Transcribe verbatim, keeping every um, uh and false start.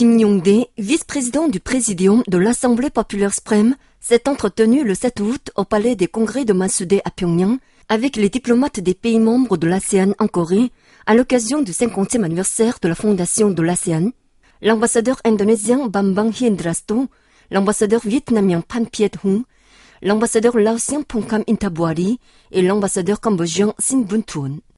Kim Yong-dae, vice-président du Présidium de l'Assemblée populaire suprême, s'est entretenu le sept août au palais des congrès de Massudae à Pyongyang avec les diplomates des pays membres de l'ASEAN en Corée à l'occasion du cinquantième anniversaire de la fondation de l'ASEAN. L'ambassadeur indonésien Bambang Hendrasto, l'ambassadeur vietnamien Phan Piet Hung, l'ambassadeur laotien Phongkham Intabuari et l'ambassadeur cambodgien Sin Bun Thuon.